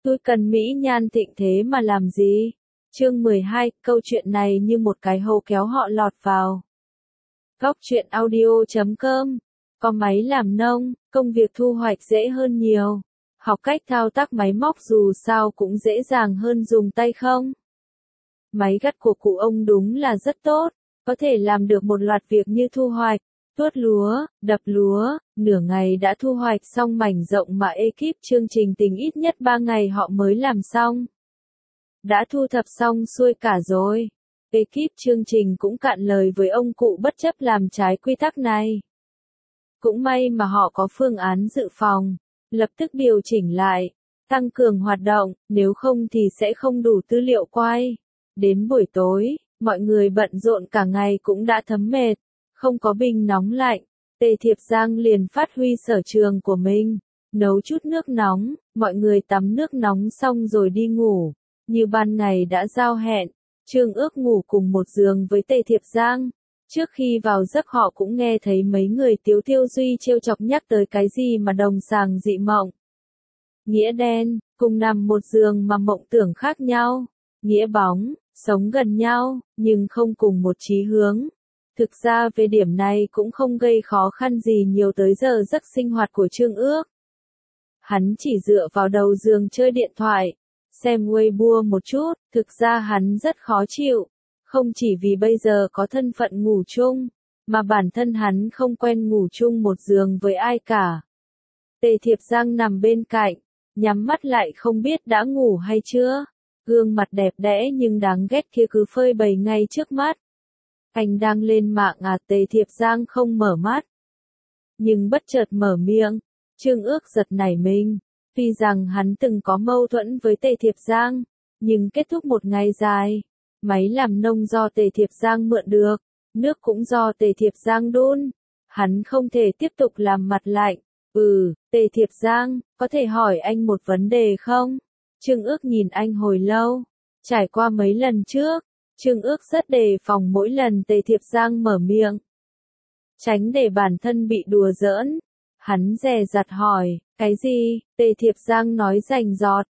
Tôi cần mỹ nhan thịnh thế mà làm gì? Chương 12, câu chuyện này như một cái hố kéo họ lọt vào. Góc truyện audio.com. Có máy làm nông, công việc thu hoạch dễ hơn nhiều. Học cách thao tác máy móc dù sao cũng dễ dàng hơn dùng tay không? Máy gặt của cụ ông đúng là rất tốt, có thể làm được một loạt việc như thu hoạch, tuốt lúa, đập lúa, nửa ngày đã thu hoạch xong mảnh rộng mà ekip chương trình tình ít nhất 3 ngày họ mới làm xong. Đã thu thập xong xuôi cả rồi. Ekip chương trình cũng cạn lời với ông cụ bất chấp làm trái quy tắc này. Cũng may mà họ có phương án dự phòng, lập tức điều chỉnh lại, tăng cường hoạt động, nếu không thì sẽ không đủ tư liệu quay. Đến buổi tối, mọi người bận rộn cả ngày cũng đã thấm mệt, không có bình nóng lạnh, Tề Thiệp Giang liền phát huy sở trường của mình, nấu chút nước nóng, mọi người tắm nước nóng xong rồi đi ngủ, như ban ngày đã giao hẹn, Trương Ước ngủ cùng một giường với Tề Thiệp Giang. Trước khi vào giấc họ cũng nghe thấy mấy người Tiếu Tiêu Duy trêu chọc nhắc tới cái gì mà đồng sàng dị mộng. Nghĩa đen, cùng nằm một giường mà mộng tưởng khác nhau. Nghĩa bóng, sống gần nhau, nhưng không cùng một chí hướng. Thực ra về điểm này cũng không gây khó khăn gì nhiều tới giờ giấc sinh hoạt của Trương Ước. Hắn chỉ dựa vào đầu giường chơi điện thoại, xem Weibo một chút, thực ra hắn rất khó chịu. Không chỉ vì bây giờ có thân phận ngủ chung, mà bản thân hắn không quen ngủ chung một giường với ai cả. Tề Thiệp Giang nằm bên cạnh, nhắm mắt lại không biết đã ngủ hay chưa. Gương mặt đẹp đẽ nhưng đáng ghét kia cứ phơi bày ngay trước mắt. Anh đang lên mạng à? Tề Thiệp Giang không mở mắt. Nhưng bất chợt mở miệng, Trương Ước giật nảy mình. Tuy rằng hắn từng có mâu thuẫn với Tề Thiệp Giang, nhưng kết thúc một ngày dài. Máy làm nông do Tề Thiệp Giang mượn được, nước cũng do Tề Thiệp Giang đun. Hắn không thể tiếp tục làm mặt lạnh. Tề Thiệp Giang, có thể hỏi anh một vấn đề không? Trương Ước nhìn anh hồi lâu. Trải qua mấy lần trước, Trương Ước rất đề phòng mỗi lần Tề Thiệp Giang mở miệng. Tránh để bản thân bị đùa giỡn. Hắn dè dặt hỏi, cái gì? Tề Thiệp Giang nói rành rọt.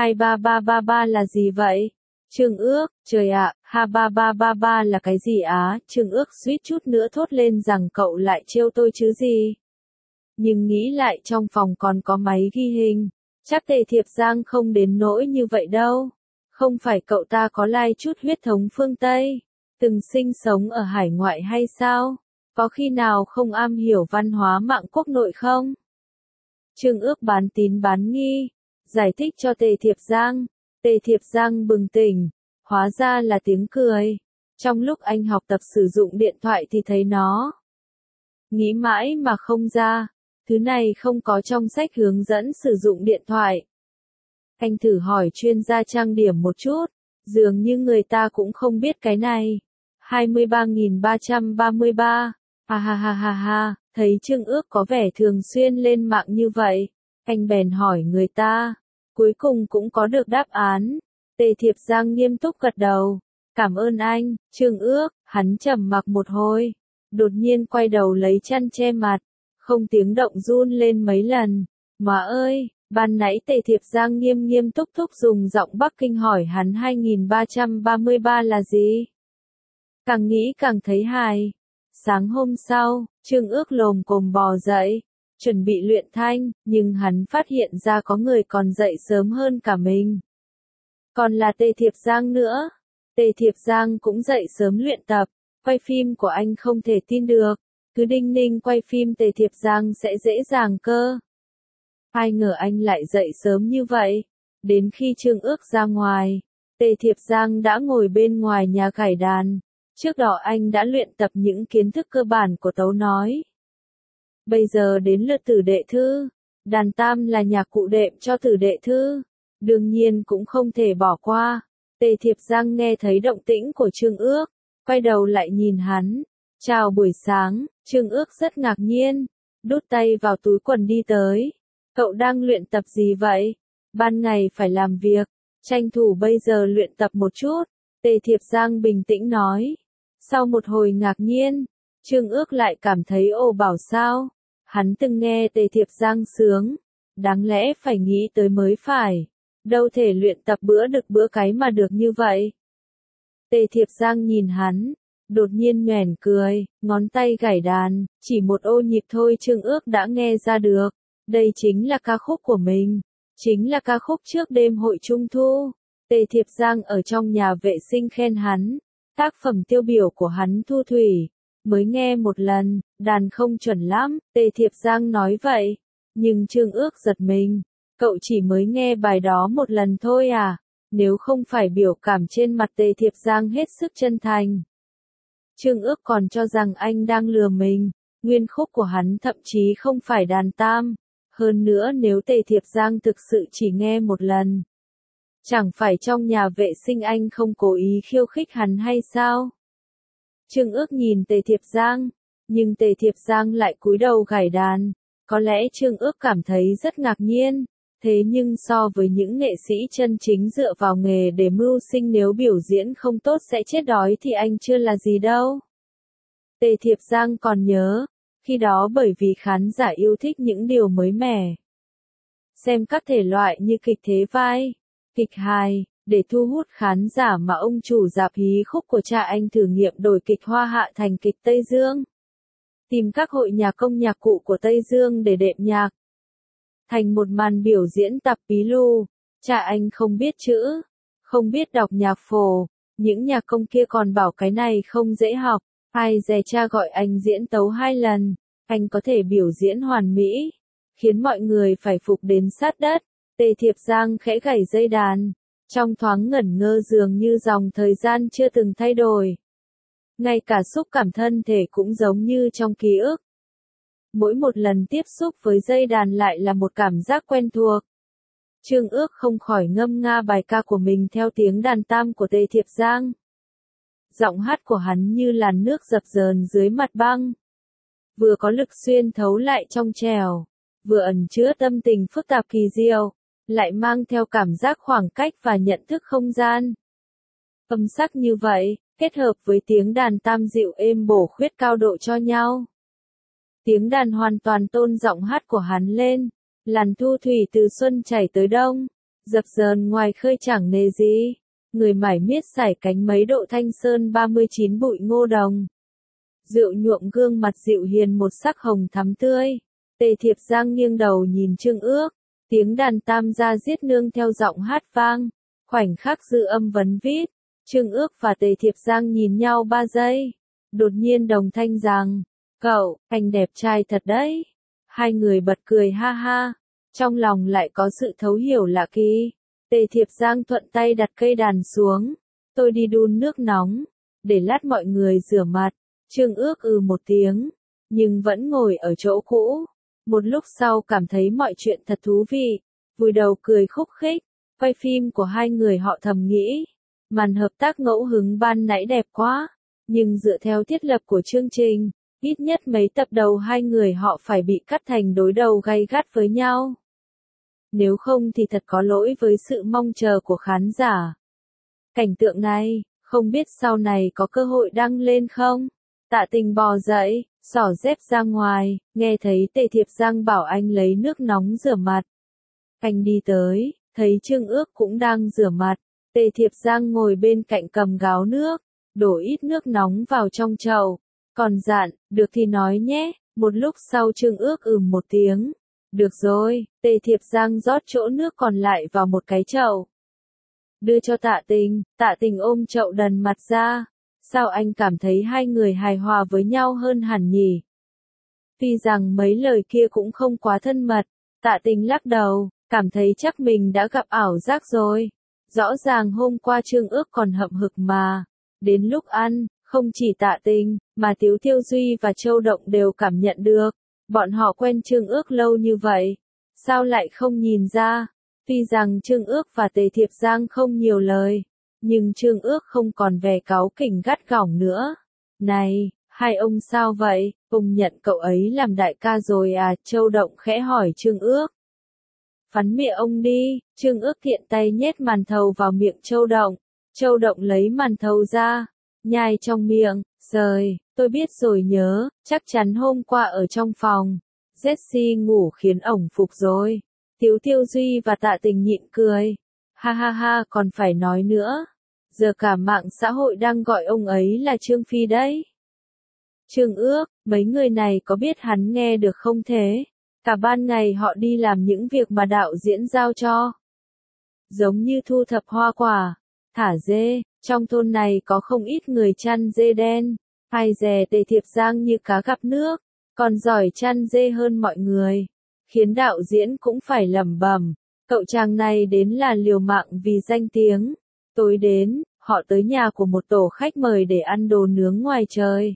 23333 là gì vậy? Trương Ước, trời ạ, 23333 là cái gì á? Trương Ước suýt chút nữa thốt lên rằng cậu lại trêu tôi chứ gì. Nhưng nghĩ lại trong phòng còn có máy ghi hình. Chắc Tề Thiệp Giang không đến nỗi như vậy đâu. Không phải cậu ta có lai chút huyết thống phương Tây, từng sinh sống ở hải ngoại hay sao? Có khi nào không am hiểu văn hóa mạng quốc nội không? Trương Ước bán tín bán nghi, giải thích cho Tề Thiệp Giang. Tề Thiệp Giang bừng tỉnh, hóa ra là tiếng cười. Trong lúc anh học tập sử dụng điện thoại thì thấy nó. Nghĩ mãi mà không ra, thứ này không có trong sách hướng dẫn sử dụng điện thoại. Anh thử hỏi chuyên gia trang điểm một chút, dường như người ta cũng không biết cái này. 23.333, ha, thấy Trương Ước có vẻ thường xuyên lên mạng như vậy, anh bèn hỏi người ta, cuối cùng cũng có được đáp án. Tề Thiệp Giang nghiêm túc gật đầu, cảm ơn anh, Trương Ước. Hắn trầm mặc một hồi, đột nhiên quay đầu lấy chăn che mặt, không tiếng động run lên mấy lần. Má ơi! Ban nãy Tề Thiệp Giang nghiêm túc dùng giọng Bắc Kinh hỏi hắn 2333 là gì? Càng nghĩ càng thấy hài. Sáng hôm sau, Trương Ước lồm cồm bò dậy, chuẩn bị luyện thanh, nhưng hắn phát hiện ra có người còn dậy sớm hơn cả mình. Còn là Tề Thiệp Giang nữa. Tề Thiệp Giang cũng dậy sớm luyện tập, quay phim của anh không thể tin được, cứ đinh ninh quay phim Tề Thiệp Giang sẽ dễ dàng cơ. Ai ngờ anh lại dậy sớm như vậy. Đến khi Trương Ước ra ngoài, Tề Thiệp Giang đã ngồi bên ngoài nhà gảy đàn. Trước đó anh đã luyện tập những kiến thức cơ bản của tấu nói. Bây giờ đến lượt Tử Đệ Thư. Đàn tam là nhạc cụ đệm cho Tử Đệ Thư. Đương nhiên cũng không thể bỏ qua. Tề Thiệp Giang nghe thấy động tĩnh của Trương Ước, quay đầu lại nhìn hắn. Chào buổi sáng, Trương Ước rất ngạc nhiên, đút tay vào túi quần đi tới. Cậu đang luyện tập gì vậy? Ban ngày phải làm việc, tranh thủ bây giờ luyện tập một chút. Tề Thiệp Giang bình tĩnh nói. Sau một hồi ngạc nhiên, Trương Ước lại cảm thấy ồ bảo sao. Hắn từng nghe Tề Thiệp Giang sướng, đáng lẽ phải nghĩ tới mới phải. đâu thể luyện tập bữa đực bữa cái mà được như vậy. Tề Thiệp Giang nhìn hắn, đột nhiên nhoẻn cười, ngón tay gảy đàn, chỉ một ô nhịp thôi Trương Ước đã nghe ra được. Đây chính là ca khúc của mình, chính là ca khúc trước đêm hội Trung Thu. Tề Thiệp Giang ở trong nhà vệ sinh khen hắn, tác phẩm tiêu biểu của hắn Thu Thủy, mới nghe một lần, đàn không chuẩn lắm, Tề Thiệp Giang nói vậy. Nhưng Trương Ước giật mình, cậu chỉ mới nghe bài đó một lần thôi à? Nếu không phải biểu cảm trên mặt Tề Thiệp Giang hết sức chân thành. Trương Ước còn cho rằng anh đang lừa mình, nguyên khúc của hắn thậm chí không phải đàn tam. Hơn nữa nếu Tề Thiệp Giang thực sự chỉ nghe một lần, chẳng phải trong nhà vệ sinh anh không cố ý khiêu khích hắn hay sao? Trương Ước nhìn Tề Thiệp Giang, nhưng Tề Thiệp Giang lại cúi đầu gảy đàn. Có lẽ Trương Ước cảm thấy rất ngạc nhiên, thế nhưng so với những nghệ sĩ chân chính dựa vào nghề để mưu sinh nếu biểu diễn không tốt sẽ chết đói thì anh chưa là gì đâu. Tề Thiệp Giang còn nhớ, khi đó bởi vì khán giả yêu thích những điều mới mẻ. Xem các thể loại như kịch thế vai, kịch hài, để thu hút khán giả mà ông chủ rạp hí khúc của cha anh thử nghiệm đổi kịch Hoa Hạ thành kịch Tây Dương. Tìm các hội nhạc công nhạc cụ của Tây Dương để đệm nhạc. Thành một màn biểu diễn tập pí lu, cha anh không biết chữ, không biết đọc nhạc phổ, những nhạc công kia còn bảo cái này không dễ học, ai dè cha gọi anh diễn tấu 2 lần, anh có thể biểu diễn hoàn mỹ, khiến mọi người phải phục đến sát đất. Tề Thiệp Giang khẽ gảy dây đàn, trong thoáng ngẩn ngơ dường như dòng thời gian chưa từng thay đổi. Ngay cả xúc cảm thân thể cũng giống như trong ký ức. Mỗi một lần tiếp xúc với dây đàn lại là một cảm giác quen thuộc. Trương Ước không khỏi ngâm nga bài ca của mình theo tiếng đàn tam của Tề Thiệp Giang. Giọng hát của hắn như làn nước dập dờn dưới mặt băng. Vừa có lực xuyên thấu lại trong trẻo, vừa ẩn chứa tâm tình phức tạp kỳ diệu, lại mang theo cảm giác khoảng cách và nhận thức không gian. Âm sắc như vậy, kết hợp với tiếng đàn tam dịu êm bổ khuyết cao độ cho nhau. Tiếng đàn hoàn toàn tôn giọng hát của hắn lên, làn thu thủy từ xuân chảy tới đông, dập dờn ngoài khơi chẳng nề gì, người mải miết sải cánh mấy độ thanh sơn 39 bụi ngô đồng. Rượu nhuộm gương mặt dịu hiền một sắc hồng thắm tươi, Tề Thiệp Giang nghiêng đầu nhìn Trương Ước, tiếng đàn tam gia giết nương theo giọng hát vang, khoảnh khắc dư âm vấn vít, Trương Ước và Tề Thiệp Giang nhìn nhau 3 giây, đột nhiên đồng thanh rằng, cậu, anh đẹp trai thật đấy. Hai người bật cười ha ha, trong lòng lại có sự thấu hiểu lạ kỳ. Tề Thiệp Giang thuận tay đặt cây đàn xuống, tôi đi đun nước nóng, để lát mọi người rửa mặt. Trương Ước một tiếng, nhưng vẫn ngồi ở chỗ cũ. Một lúc sau cảm thấy mọi chuyện thật thú vị, vùi đầu cười khúc khích. Quay phim của hai người họ thầm nghĩ, màn hợp tác ngẫu hứng ban nãy đẹp quá, nhưng dựa theo thiết lập của chương trình, ít nhất mấy tập đầu hai người họ phải bị cắt thành đối đầu gay gắt với nhau. Nếu không thì thật có lỗi với sự mong chờ của khán giả. Cảnh tượng này, không biết sau này có cơ hội đăng lên không? Tạ Tình bò dậy, xỏ dép ra ngoài, nghe thấy Tề Thiệp Giang bảo anh lấy nước nóng rửa mặt. Anh đi tới, thấy Trương Ước cũng đang rửa mặt. Tề Thiệp Giang ngồi bên cạnh cầm gáo nước, đổ ít nước nóng vào trong chậu. Còn dặn, được thì nói nhé. Một lúc sau Trương Ước một tiếng. Được rồi, Tề Thiệp Giang rót chỗ nước còn lại vào một cái chậu. Đưa cho Tạ Tình ôm chậu đần mặt ra. Sao anh cảm thấy hai người hài hòa với nhau hơn hẳn nhỉ? Tuy rằng mấy lời kia cũng không quá thân mật, Tạ Tình lắc đầu, cảm thấy chắc mình đã gặp ảo giác rồi. Rõ ràng hôm qua Trương Ước còn hậm hực mà. Đến lúc ăn, không chỉ Tạ Tình, mà Tiếu Tiêu Duy và Châu Động đều cảm nhận được. Bọn họ quen Trương Ước lâu như vậy. Sao lại không nhìn ra? Tuy rằng Trương Ước và Tề Thiệp Giang không nhiều lời, nhưng Trương Ước không còn vẻ cáu kỉnh gắt gỏng nữa. Này, hai ông sao vậy? Ông nhận cậu ấy làm đại ca rồi à? Châu Động khẽ hỏi Trương Ước. Phắn miệng ông đi. Trương Ước tiện tay nhét màn thầu vào miệng Châu Động. Châu Động lấy màn thầu ra, nhai trong miệng. Rồi, tôi biết rồi nhớ, chắc chắn hôm qua ở trong phòng, Jessie ngủ khiến ổng phục rồi. Tiếu Tiêu Duy và Tạ Tình nhịn cười. Ha ha ha, còn phải nói nữa. Giờ cả mạng xã hội đang gọi ông ấy là Trương Phi đấy. Trương Ước, mấy người này có biết hắn nghe được không thế? Cả ban ngày họ đi làm những việc mà đạo diễn giao cho. Giống như thu thập hoa quả, thả dê, trong thôn này có không ít người chăn dê đen, hay dè Tề Thiệp Giang như cá gặp nước, còn giỏi chăn dê hơn mọi người, khiến đạo diễn cũng phải lẩm bẩm, cậu chàng này đến là liều mạng vì danh tiếng. Tối đến, họ tới nhà của một tổ khách mời để ăn đồ nướng ngoài trời.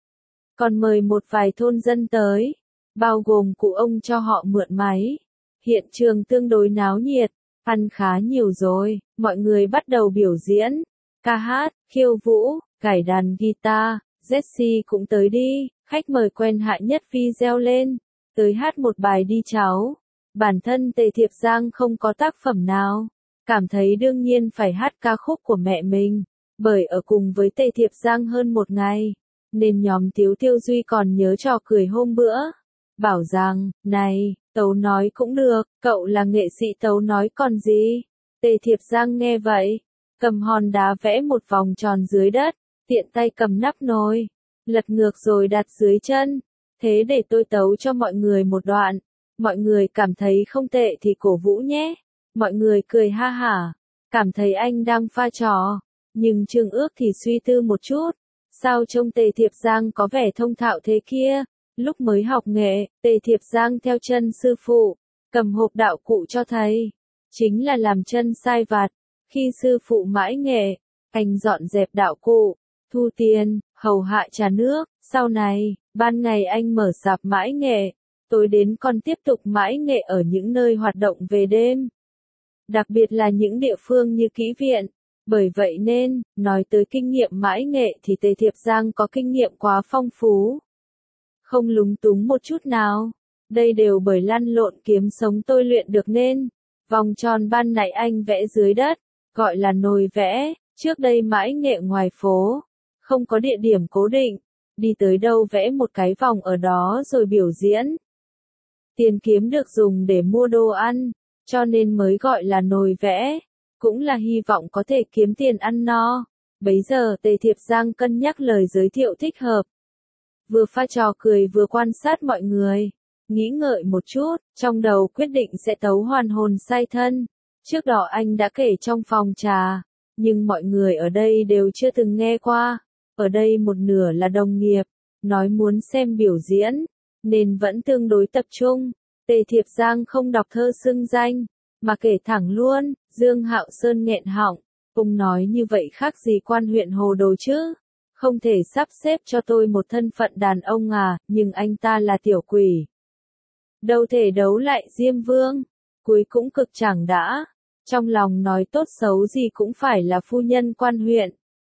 Còn mời một vài thôn dân tới, bao gồm cụ ông cho họ mượn máy. Hiện trường tương đối náo nhiệt, ăn khá nhiều rồi, mọi người bắt đầu biểu diễn, ca hát, khiêu vũ, cải đàn guitar, Jessie cũng tới đi, khách mời quen hạ nhất video lên, tới hát một bài đi cháu. Bản thân Tề Thiệp Giang không có tác phẩm nào, cảm thấy đương nhiên phải hát ca khúc của mẹ mình, bởi ở cùng với Tề Thiệp Giang hơn một ngày, nên nhóm Tiếu Tiêu Duy còn nhớ trò cười hôm bữa, bảo rằng, này, tấu nói cũng được, cậu là nghệ sĩ tấu nói còn gì. Tề Thiệp Giang nghe vậy, cầm hòn đá vẽ một vòng tròn dưới đất, tiện tay cầm nắp nồi, lật ngược rồi đặt dưới chân, thế để tôi tấu cho mọi người một đoạn. Mọi người cảm thấy không tệ thì cổ vũ nhé. Mọi người cười ha hả, cảm thấy anh đang pha trò. Nhưng Trương Ước thì suy tư một chút. Sao trông Tề Thiệp Giang có vẻ thông thạo thế kia? Lúc mới học nghệ, Tề Thiệp Giang theo chân sư phụ, cầm hộp đạo cụ cho thầy. Chính là làm chân sai vặt. Khi sư phụ mãi nghệ, anh dọn dẹp đạo cụ, thu tiền, hầu hạ trà nước. Sau này, ban ngày anh mở sạp mãi nghệ. Tối đến còn tiếp tục mãi nghệ ở những nơi hoạt động về đêm. Đặc biệt là những địa phương như Kỹ Viện. Bởi vậy nên, nói tới kinh nghiệm mãi nghệ thì Tề Thiệp Giang có kinh nghiệm quá phong phú. Không lúng túng một chút nào. Đây đều bởi lăn lộn kiếm sống tôi luyện được nên. Vòng tròn ban nãy anh vẽ dưới đất, gọi là nồi vẽ, trước đây mãi nghệ ngoài phố. Không có địa điểm cố định, đi tới đâu vẽ một cái vòng ở đó rồi biểu diễn. Tiền kiếm được dùng để mua đồ ăn, cho nên mới gọi là nồi vẽ, cũng là hy vọng có thể kiếm tiền ăn no. Bấy giờ Tề Thiệp Giang cân nhắc lời giới thiệu thích hợp. Vừa pha trò cười vừa quan sát mọi người, nghĩ ngợi một chút, trong đầu quyết định sẽ tấu hoàn hồn say thân. Trước đó anh đã kể trong phòng trà, nhưng mọi người ở đây đều chưa từng nghe qua. Ở đây một nửa là đồng nghiệp, nói muốn xem biểu diễn, nên vẫn tương đối tập trung. Tề Thiệp Giang không đọc thơ xưng danh, mà kể thẳng luôn. Dương Hạo Sơn nghẹn họng, ông nói như vậy khác gì quan huyện Hồ Đồ chứ? Không thể sắp xếp cho tôi một thân phận đàn ông à, nhưng anh ta là tiểu quỷ. Đâu thể đấu lại Diêm Vương, cuối cũng cực chẳng đã. Trong lòng nói tốt xấu gì cũng phải là phu nhân quan huyện.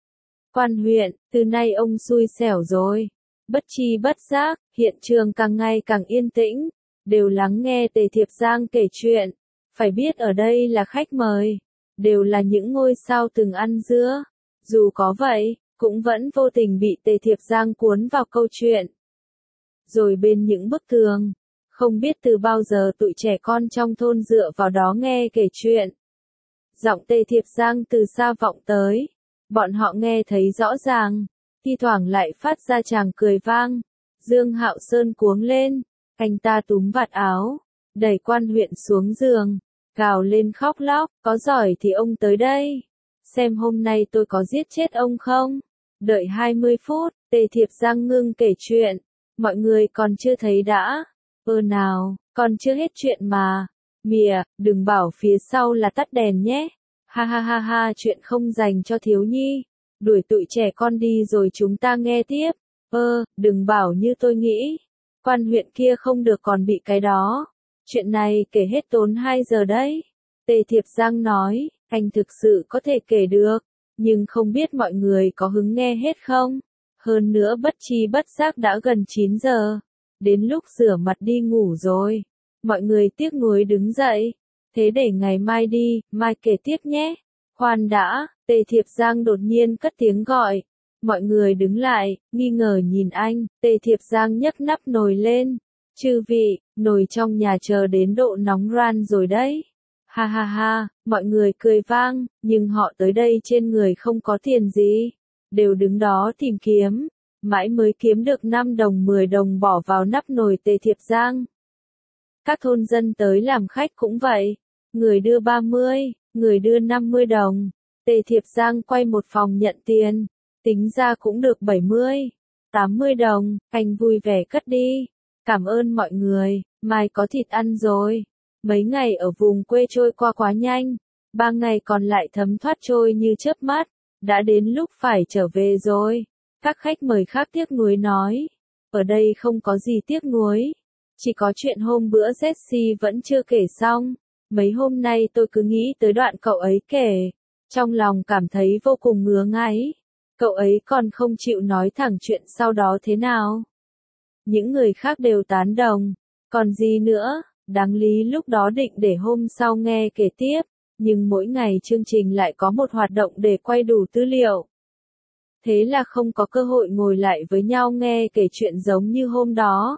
Quan huyện, từ nay ông xui xẻo rồi. Bất chi bất giác, hiện trường càng ngày càng yên tĩnh, đều lắng nghe Tề Thiệp Giang kể chuyện. Phải biết ở đây là khách mời, đều là những ngôi sao từng ăn dưa. Dù có vậy, cũng vẫn vô tình bị Tề Thiệp Giang cuốn vào câu chuyện. Rồi bên những bức tường, không biết từ bao giờ tụi trẻ con trong thôn dựa vào đó nghe kể chuyện. Giọng Tề Thiệp Giang từ xa vọng tới, bọn họ nghe thấy rõ ràng, thi thoảng lại phát ra tràng cười vang. Dương Hạo Sơn cuống lên, anh ta túm vạt áo, đẩy quan huyện xuống giường, gào lên khóc lóc, có giỏi thì ông tới đây, xem hôm nay tôi có giết chết ông không. Đợi 20 phút, Tề Thiệp Giang ngưng kể chuyện, mọi người còn chưa thấy đã. Nào, còn chưa hết chuyện mà. Mìa, đừng bảo phía sau là tắt đèn nhé. Ha ha ha ha, chuyện không dành cho thiếu nhi. Đuổi tụi trẻ con đi rồi chúng ta nghe tiếp. Đừng bảo như tôi nghĩ. Quan huyện kia không được còn bị cái đó. Chuyện này kể hết tốn 2 giờ đấy. Tề Thiệp Giang nói, anh thực sự có thể kể được, nhưng không biết mọi người có hứng nghe hết không. Hơn nữa bất chi bất giác đã gần 9 giờ. Đến lúc rửa mặt đi ngủ rồi. Mọi người tiếc nuối đứng dậy. Thế để ngày mai đi, mai kể tiếp nhé. Khoan đã, Tề Thiệp Giang đột nhiên cất tiếng gọi. Mọi người đứng lại, nghi ngờ nhìn anh. Tề Thiệp Giang nhấc nắp nồi lên. Chư vị, nồi trong nhà chờ đến độ nóng ran rồi đấy. Ha ha ha, mọi người cười vang, nhưng họ tới đây trên người không có tiền gì. Đều đứng đó tìm kiếm, mãi mới kiếm được 5 đồng 10 đồng bỏ vào nắp nồi Tề Thiệp Giang. Các thôn dân tới làm khách cũng vậy, người đưa 30, người đưa 50 đồng. Tề Thiệp Giang quay một vòng nhận tiền, tính ra cũng được 70, 80 đồng, anh vui vẻ cất đi. Cảm ơn mọi người, mai có thịt ăn rồi. Mấy ngày ở vùng quê trôi qua quá nhanh, 3 ngày còn lại thấm thoát trôi như chớp mắt, đã đến lúc phải trở về rồi. Các khách mời khác tiếc nuối nói, ở đây không có gì tiếc nuối, chỉ có chuyện hôm bữa Jessie vẫn chưa kể xong. Mấy hôm nay tôi cứ nghĩ tới đoạn cậu ấy kể, trong lòng cảm thấy vô cùng ngứa ngáy. Cậu ấy còn không chịu nói thẳng chuyện sau đó thế nào. Những người khác đều tán đồng, còn gì nữa, đáng lý lúc đó định để hôm sau nghe kể tiếp, nhưng mỗi ngày chương trình lại có một hoạt động để quay đủ tư liệu. Thế là không có cơ hội ngồi lại với nhau nghe kể chuyện giống như hôm đó.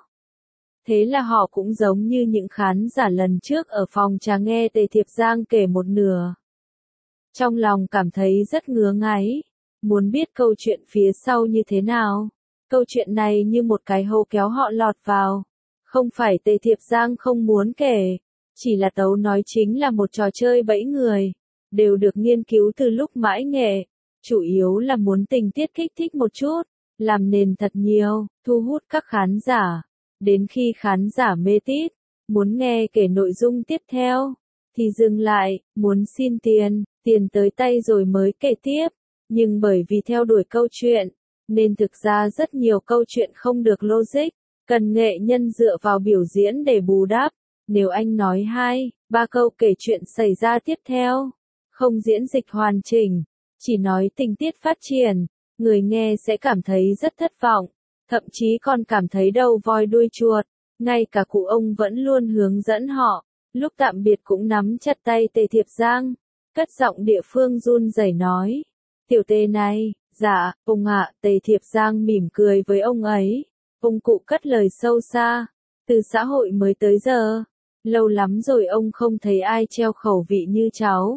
Thế là họ cũng giống như những khán giả lần trước ở phòng trà nghe Tề Thiệp Giang kể một nửa. Trong lòng cảm thấy rất ngứa ngáy, muốn biết câu chuyện phía sau như thế nào. Câu chuyện này như một cái hố kéo họ lọt vào. Không phải Tề Thiệp Giang không muốn kể, chỉ là tấu nói chính là một trò chơi bẫy người, đều được nghiên cứu từ lúc mãi nghệ, chủ yếu là muốn tình tiết kích thích một chút, làm nền thật nhiều, thu hút các khán giả. Đến khi khán giả mê tít, muốn nghe kể nội dung tiếp theo, thì dừng lại, muốn xin tiền, tiền tới tay rồi mới kể tiếp. Nhưng bởi vì theo đuổi câu chuyện, nên thực ra rất nhiều câu chuyện không được logic, cần nghệ nhân dựa vào biểu diễn để bù đắp. Nếu anh nói 2, 3 câu kể chuyện xảy ra tiếp theo, không diễn dịch hoàn chỉnh, chỉ nói tình tiết phát triển, người nghe sẽ cảm thấy rất thất vọng, thậm chí còn cảm thấy đầu voi đuôi chuột. Ngay cả cụ ông vẫn luôn hướng dẫn họ, lúc tạm biệt cũng nắm chặt tay Tề Thiệp Giang, cất giọng địa phương run rẩy nói, tiểu Tề này, dạ, ông ạ. Tề Thiệp Giang mỉm cười với ông ấy, ông cụ cất lời sâu xa, từ xã hội mới tới giờ, lâu lắm rồi ông không thấy ai treo khẩu vị như cháu.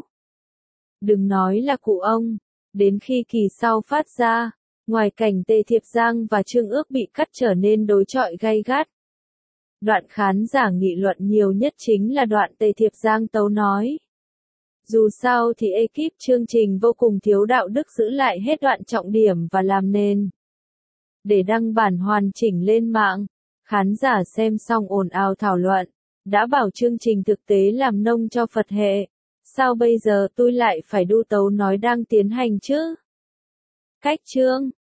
Đừng nói là cụ ông, đến khi kỳ sau phát ra, ngoài cảnh Tề Thiệp Giang và Trương Ước bị cắt trở nên đối chọi gay gắt. Đoạn khán giả nghị luận nhiều nhất chính là đoạn Tề Thiệp Giang tấu nói. Dù sao thì ekip chương trình vô cùng thiếu đạo đức giữ lại hết đoạn trọng điểm và làm nền. Để đăng bản hoàn chỉnh lên mạng, khán giả xem xong ồn ào thảo luận, đã bảo chương trình thực tế làm nông cho Phật hệ. Sao bây giờ tôi lại phải đu tấu nói đang tiến hành chứ? Cách chương